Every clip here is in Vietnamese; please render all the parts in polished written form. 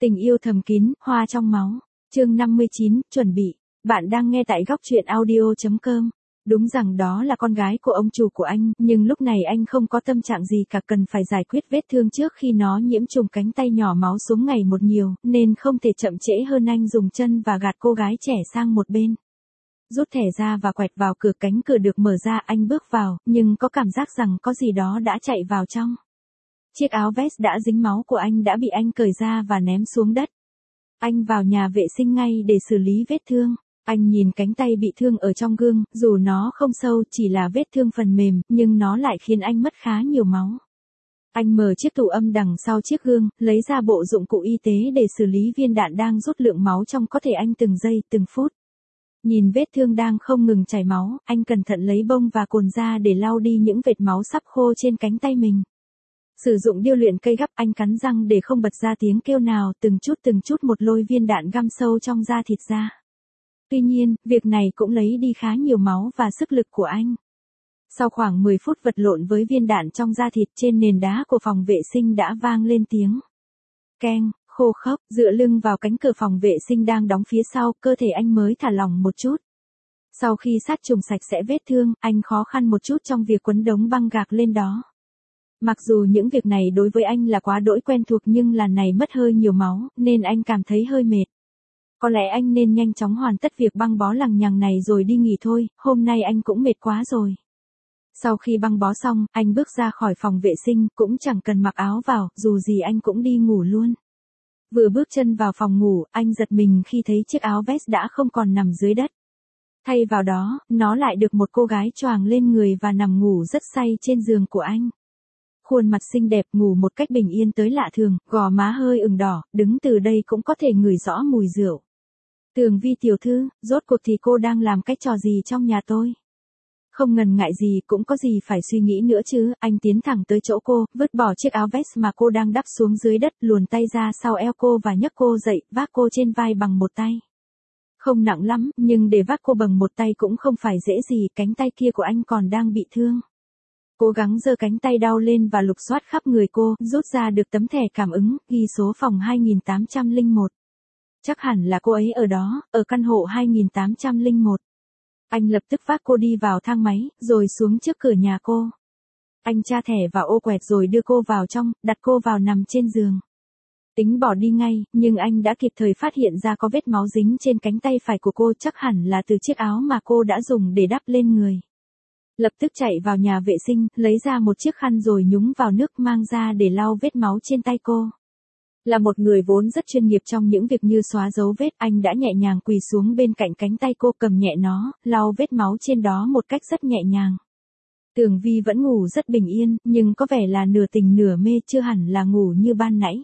Tình yêu thầm kín, hoa trong máu. Chương 59, chuẩn bị. Bạn đang nghe tại góc truyện audio.com. Đúng rằng đó là con gái của ông chủ của anh, nhưng lúc này anh không có tâm trạng gì cả, cần phải giải quyết vết thương trước khi nó nhiễm trùng cánh tay nhỏ máu xuống ngày một nhiều, nên không thể chậm trễ hơn. Anh dùng chân và gạt cô gái trẻ sang một bên. Rút thẻ ra và quẹt vào cửa, cánh cửa được mở ra, anh bước vào, nhưng có cảm giác rằng có gì đó đã chạy vào trong. Chiếc áo vest đã dính máu của anh đã bị anh cởi ra và ném xuống đất. Anh vào nhà vệ sinh ngay để xử lý vết thương. Anh nhìn cánh tay bị thương ở trong gương, dù nó không sâu, chỉ là vết thương phần mềm, nhưng nó lại khiến anh mất khá nhiều máu. Anh mở chiếc tủ âm đằng sau chiếc gương, lấy ra bộ dụng cụ y tế để xử lý viên đạn đang rút lượng máu trong cơ thể anh từng giây, từng phút. Nhìn vết thương đang không ngừng chảy máu, anh cẩn thận lấy bông và cồn ra để lau đi những vệt máu sắp khô trên cánh tay mình. Sử dụng điêu luyện cây gắp, anh cắn răng để không bật ra tiếng kêu nào, từng chút một lôi viên đạn găm sâu trong da thịt ra. Tuy nhiên, việc này cũng lấy đi khá nhiều máu và sức lực của anh. Sau khoảng 10 phút vật lộn với viên đạn trong da thịt, trên nền đá của phòng vệ sinh đã vang lên tiếng keng. Khô khốc, dựa lưng vào cánh cửa phòng vệ sinh đang đóng phía sau, cơ thể anh mới thả lỏng một chút. Sau khi sát trùng sạch sẽ vết thương, anh khó khăn một chút trong việc quấn đống băng gạc lên đó. Mặc dù những việc này đối với anh là quá đỗi quen thuộc, nhưng lần này mất hơi nhiều máu, nên anh cảm thấy hơi mệt. Có lẽ anh nên nhanh chóng hoàn tất việc băng bó lằng nhằng này rồi đi nghỉ thôi, hôm nay anh cũng mệt quá rồi. Sau khi băng bó xong, anh bước ra khỏi phòng vệ sinh, cũng chẳng cần mặc áo vào, dù gì anh cũng đi ngủ luôn. Vừa bước chân vào phòng ngủ, anh giật mình khi thấy chiếc áo vest đã không còn nằm dưới đất. Thay vào đó, nó lại được một cô gái choàng lên người và nằm ngủ rất say trên giường của anh. Khuôn mặt xinh đẹp, ngủ một cách bình yên tới lạ thường, gò má hơi ửng đỏ, đứng từ đây cũng có thể ngửi rõ mùi rượu. Tường Vi tiểu thư, rốt cuộc thì cô đang làm cái trò gì trong nhà tôi? Không ngần ngại gì, cũng có gì phải suy nghĩ nữa chứ. Anh tiến thẳng tới chỗ cô, vứt bỏ chiếc áo vest mà cô đang đắp xuống dưới đất, luồn tay ra sau eo cô và nhấc cô dậy, vác cô trên vai bằng một tay. Không nặng lắm, nhưng để vác cô bằng một tay cũng không phải dễ gì, cánh tay kia của anh còn đang bị thương. Cố gắng giơ cánh tay đau lên và lục soát khắp người cô, rút ra được tấm thẻ cảm ứng, ghi số phòng 2801. Chắc hẳn là cô ấy ở đó, ở căn hộ 2801. Anh lập tức vác cô đi vào thang máy, rồi xuống trước cửa nhà cô. Anh tra thẻ vào ô quẹt rồi đưa cô vào trong, đặt cô vào nằm trên giường. Tính bỏ đi ngay, nhưng anh đã kịp thời phát hiện ra có vết máu dính trên cánh tay phải của cô, chắc hẳn là từ chiếc áo mà cô đã dùng để đắp lên người. Lập tức chạy vào nhà vệ sinh, lấy ra một chiếc khăn rồi nhúng vào nước mang ra để lau vết máu trên tay cô. Là một người vốn rất chuyên nghiệp trong những việc như xóa dấu vết, anh đã nhẹ nhàng quỳ xuống bên cạnh cánh tay cô, cầm nhẹ nó, lau vết máu trên đó một cách rất nhẹ nhàng. Tường Vi vẫn ngủ rất bình yên, nhưng có vẻ là nửa tỉnh nửa mê, chưa hẳn là ngủ như ban nãy.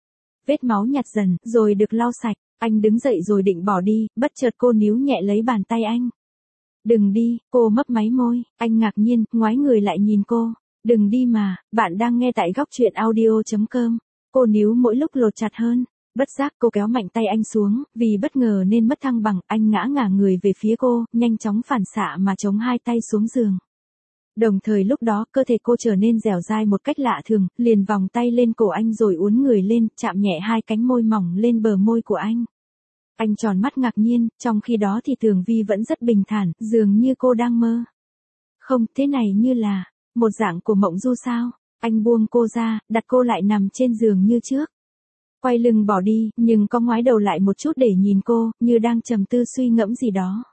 Vết máu nhạt dần, rồi được lau sạch, anh đứng dậy rồi định bỏ đi, bất chợt cô níu nhẹ lấy bàn tay anh. Đừng đi, cô mấp máy môi, anh ngạc nhiên, ngoái người lại nhìn cô. Đừng đi mà, bạn đang nghe tại góc truyện audio.com. Cô níu mỗi lúc lột chặt hơn. Bất giác cô kéo mạnh tay anh xuống, vì bất ngờ nên mất thăng bằng, anh ngã người về phía cô, nhanh chóng phản xạ mà chống hai tay xuống giường. Đồng thời lúc đó, cơ thể cô trở nên dẻo dai một cách lạ thường, liền vòng tay lên cổ anh rồi uốn người lên, chạm nhẹ hai cánh môi mỏng lên bờ môi của anh. Anh tròn mắt ngạc nhiên, trong khi đó thì Tường Vi vẫn rất bình thản, dường như cô đang mơ. Không, thế này như là một dạng của mộng du sao? Anh buông cô ra, đặt cô lại nằm trên giường như trước. Quay lưng bỏ đi, nhưng có ngoái đầu lại một chút để nhìn cô, như đang trầm tư suy ngẫm gì đó.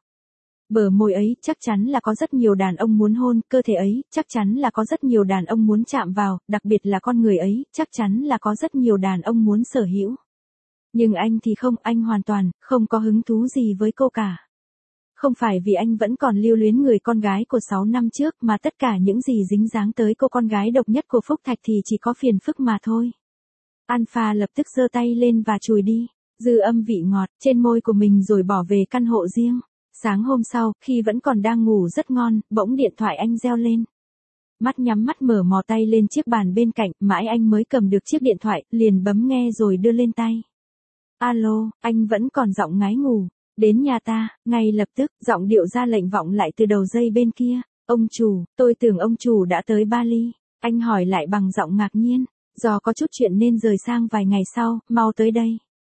Bờ môi ấy, chắc chắn là có rất nhiều đàn ông muốn hôn, cơ thể ấy, chắc chắn là có rất nhiều đàn ông muốn chạm vào, đặc biệt là con người ấy, chắc chắn là có rất nhiều đàn ông muốn sở hữu. Nhưng anh thì không, anh hoàn toàn không có hứng thú gì với cô cả. Không phải vì anh vẫn còn lưu luyến người con gái của 6 năm trước, mà tất cả những gì dính dáng tới cô con gái độc nhất của Phúc Thạch thì chỉ có phiền phức mà thôi. Alpha lập tức giơ tay lên và chùi đi dư âm vị ngọt trên môi của mình rồi bỏ về căn hộ riêng. Sáng hôm sau, khi vẫn còn đang ngủ rất ngon, bỗng điện thoại anh reo lên. Mắt nhắm mắt mở mò tay lên chiếc bàn bên cạnh, mãi anh mới cầm được chiếc điện thoại, liền bấm nghe rồi đưa lên tay. Alo, anh vẫn còn giọng ngái ngủ. Đến nhà ta, ngay lập tức, giọng điệu ra lệnh vọng lại từ đầu dây bên kia. Ông chủ, tôi tưởng ông chủ đã tới Bali. Anh hỏi lại bằng giọng ngạc nhiên. Do có chút chuyện nên rời sang vài ngày sau, mau tới đây.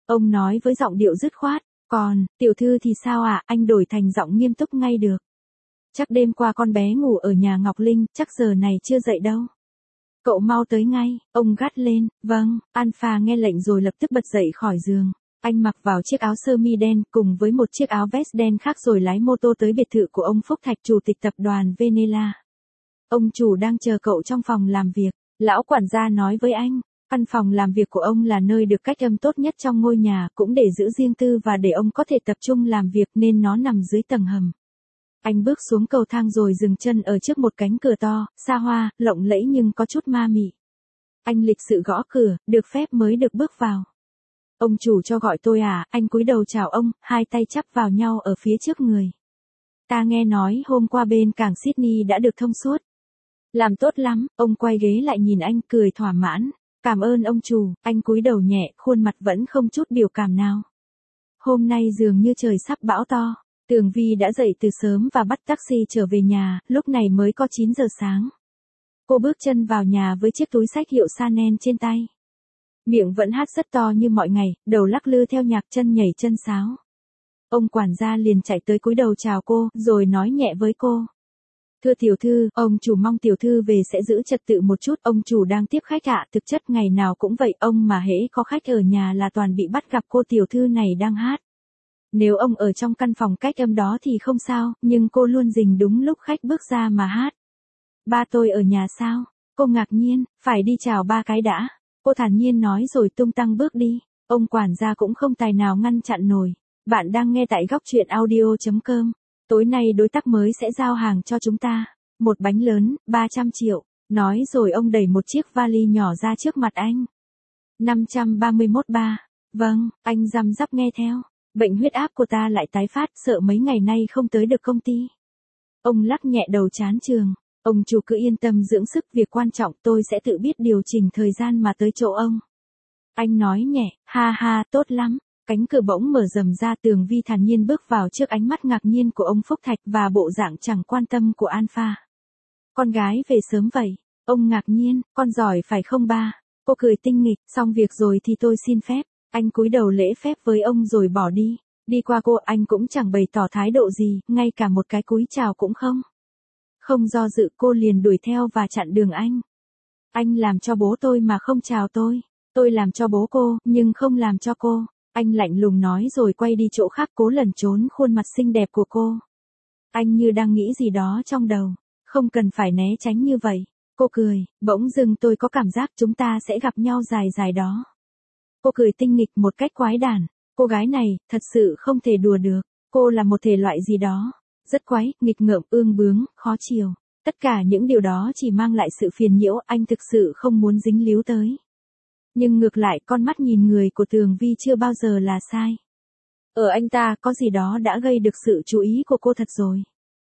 Ông nói với giọng điệu dứt khoát. Còn, tiểu thư thì sao ạ? Anh đổi thành giọng nghiêm túc ngay được. Chắc đêm qua con bé ngủ ở nhà Ngọc Linh, chắc giờ này chưa dậy đâu. Cậu mau tới ngay, ông gắt lên. Vâng, Alpha nghe lệnh rồi lập tức bật dậy khỏi giường. Anh mặc vào chiếc áo sơ mi đen cùng với một chiếc áo vest đen khác rồi lái mô tô tới biệt thự của ông Phúc Thạch, chủ tịch tập đoàn Venela. Ông chủ đang chờ cậu trong phòng làm việc. Lão quản gia nói với anh, căn phòng làm việc của ông là nơi được cách âm tốt nhất trong ngôi nhà, cũng để giữ riêng tư và để ông có thể tập trung làm việc nên nó nằm dưới tầng hầm. Anh bước xuống cầu thang rồi dừng chân ở trước một cánh cửa to, xa hoa, lộng lẫy nhưng có chút ma mị. Anh lịch sự gõ cửa, được phép mới được bước vào. Ông chủ cho gọi tôi à? Anh cúi đầu chào ông, hai tay chắp vào nhau ở phía trước người. Ta nghe nói hôm qua bên cảng Sydney đã được thông suốt. Làm tốt lắm, ông quay ghế lại nhìn anh cười thỏa mãn. Cảm ơn ông chủ, anh cúi đầu nhẹ, khuôn mặt vẫn không chút biểu cảm nào. Hôm nay dường như trời sắp bão to. Tường Vi đã dậy từ sớm và bắt taxi trở về nhà, lúc này mới có 9 giờ sáng. Cô bước chân vào nhà với chiếc túi xách hiệu Chanel trên tay. Miệng vẫn hát rất to như mọi ngày, đầu lắc lư theo nhạc, chân nhảy chân sáo. Ông quản gia liền chạy tới cúi đầu chào cô, rồi nói nhẹ với cô. Thưa tiểu thư, ông chủ mong tiểu thư về sẽ giữ trật tự một chút, ông chủ đang tiếp khách ạ. Thực chất ngày nào cũng vậy, ông mà hễ có khách ở nhà là toàn bị bắt gặp cô tiểu thư này đang hát. Nếu ông ở trong căn phòng cách âm đó thì không sao, nhưng cô luôn rình đúng lúc khách bước ra mà hát. Ba tôi ở nhà sao? Cô ngạc nhiên, phải đi chào ba cái đã. Cô thản nhiên nói rồi tung tăng bước đi. Ông quản gia cũng không tài nào ngăn chặn nổi. Bạn đang nghe tại góc truyện audio.com. Tối nay đối tác mới sẽ giao hàng cho chúng ta. Một bánh lớn, 300 triệu. Nói rồi ông đẩy một chiếc vali nhỏ ra trước mặt anh. 531 ba. Vâng, anh răm rắp nghe theo. Bệnh huyết áp của ta lại tái phát, sợ mấy ngày nay không tới được công ty. Ông lắc nhẹ đầu chán chường. Ông chủ cứ yên tâm dưỡng sức, việc quan trọng tôi sẽ tự biết điều chỉnh thời gian mà tới chỗ ông. Anh nói nhẹ, ha ha, tốt lắm. Cánh cửa bỗng mở rầm ra, Tường Vi thản nhiên bước vào trước ánh mắt ngạc nhiên của ông Phúc Thạch và bộ dạng chẳng quan tâm của Alpha. Con gái về sớm vậy. Ông ngạc nhiên, con giỏi phải không ba? Cô cười tinh nghịch, xong việc rồi thì tôi xin phép. Anh cúi đầu lễ phép với ông rồi bỏ đi. Đi qua cô, anh cũng chẳng bày tỏ thái độ gì, ngay cả một cái cúi chào cũng không. Không do dự, cô liền đuổi theo và chặn đường anh. Anh làm cho bố tôi mà không chào tôi. Tôi làm cho bố cô, nhưng không làm cho cô. Anh lạnh lùng nói rồi quay đi chỗ khác, cố lẩn trốn khuôn mặt xinh đẹp của cô. Anh như đang nghĩ gì đó trong đầu. Không cần phải né tránh như vậy. Cô cười, bỗng dưng tôi có cảm giác chúng ta sẽ gặp nhau dài dài đó. Cô cười tinh nghịch một cách quái đản. Cô gái này, thật sự không thể đùa được. Cô là một thể loại gì đó. Rất quái, nghịch ngợm, ương bướng, khó chiều. Tất cả những điều đó chỉ mang lại sự phiền nhiễu, anh thực sự không muốn dính líu tới. Nhưng ngược lại, con mắt nhìn người của Tường Vi chưa bao giờ là sai. Ở anh ta có gì đó đã gây được sự chú ý của cô thật rồi.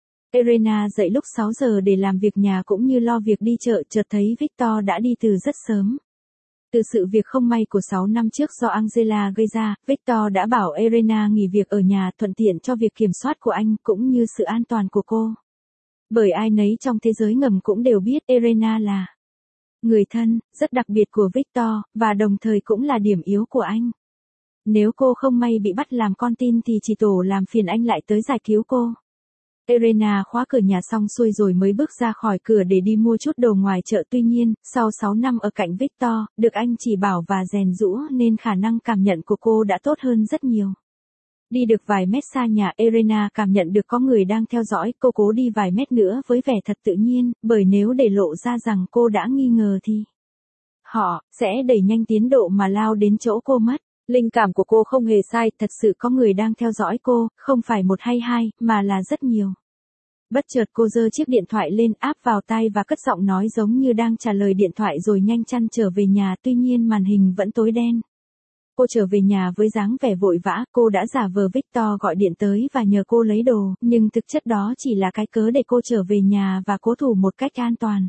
Elena dậy lúc 6 giờ để làm việc nhà cũng như lo việc đi chợ, chợt thấy Victor đã đi từ rất sớm. Từ sự việc không may của 6 năm trước do Angela gây ra, Victor đã bảo Elena nghỉ việc ở nhà thuận tiện cho việc kiểm soát của anh cũng như sự an toàn của cô. Bởi ai nấy trong thế giới ngầm cũng đều biết Elena là người thân, rất đặc biệt của Victor, và đồng thời cũng là điểm yếu của anh. Nếu cô không may bị bắt làm con tin thì chỉ tổ làm phiền anh lại tới giải cứu cô. Elena khóa cửa nhà xong xuôi rồi mới bước ra khỏi cửa để đi mua chút đồ ngoài chợ. Tuy nhiên, sau 6 năm ở cạnh Victor, được anh chỉ bảo và rèn giũa nên khả năng cảm nhận của cô đã tốt hơn rất nhiều. Đi được vài mét xa nhà, Elena cảm nhận được có người đang theo dõi. Cô cố đi vài mét nữa với vẻ thật tự nhiên, bởi nếu để lộ ra rằng cô đã nghi ngờ thì họ sẽ đẩy nhanh tiến độ mà lao đến chỗ cô mất. Linh cảm của cô không hề sai, thật sự có người đang theo dõi cô, không phải một hay hai, mà là rất nhiều. Bất chợt cô giơ chiếc điện thoại lên, áp vào tai và cất giọng nói giống như đang trả lời điện thoại rồi nhanh chăn trở về nhà, tuy nhiên màn hình vẫn tối đen. Cô trở về nhà với dáng vẻ vội vã, cô đã giả vờ Victor gọi điện tới và nhờ cô lấy đồ, nhưng thực chất đó chỉ là cái cớ để cô trở về nhà và cố thủ một cách an toàn.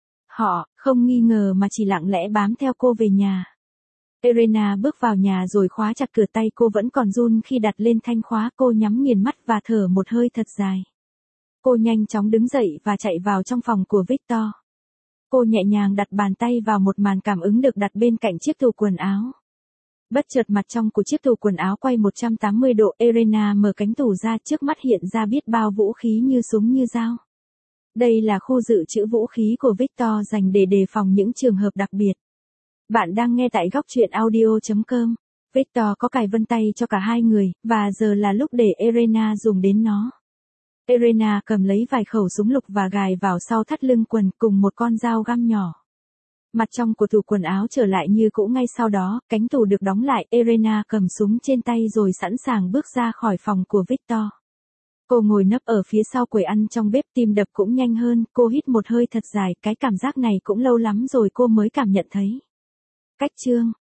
Họ không nghi ngờ mà chỉ lặng lẽ bám theo cô về nhà. Elena bước vào nhà rồi khóa chặt cửa, tay cô vẫn còn run khi đặt lên thanh khóa. Cô nhắm nghiền mắt và thở một hơi thật dài. Cô nhanh chóng đứng dậy và chạy vào trong phòng của Victor. Cô nhẹ nhàng đặt bàn tay vào một màn cảm ứng được đặt bên cạnh chiếc tủ quần áo. Bất chợt mặt trong của chiếc tủ quần áo quay 180 độ, Elena mở cánh tủ ra, trước mắt hiện ra biết bao vũ khí như súng như dao. Đây là khu dự trữ vũ khí của Victor dành để đề phòng những trường hợp đặc biệt. Bạn đang nghe tại góc truyện audio.com. Victor có cài vân tay cho cả hai người, và giờ là lúc để Elena dùng đến nó. Elena cầm lấy vài khẩu súng lục và gài vào sau thắt lưng quần cùng một con dao găm nhỏ. Mặt trong của tủ quần áo trở lại như cũ ngay sau đó, cánh tủ được đóng lại, Elena cầm súng trên tay rồi sẵn sàng bước ra khỏi phòng của Victor. Cô ngồi nấp ở phía sau quầy ăn trong bếp, tim đập cũng nhanh hơn, cô hít một hơi thật dài, cái cảm giác này cũng lâu lắm rồi cô mới cảm nhận thấy. Cách chương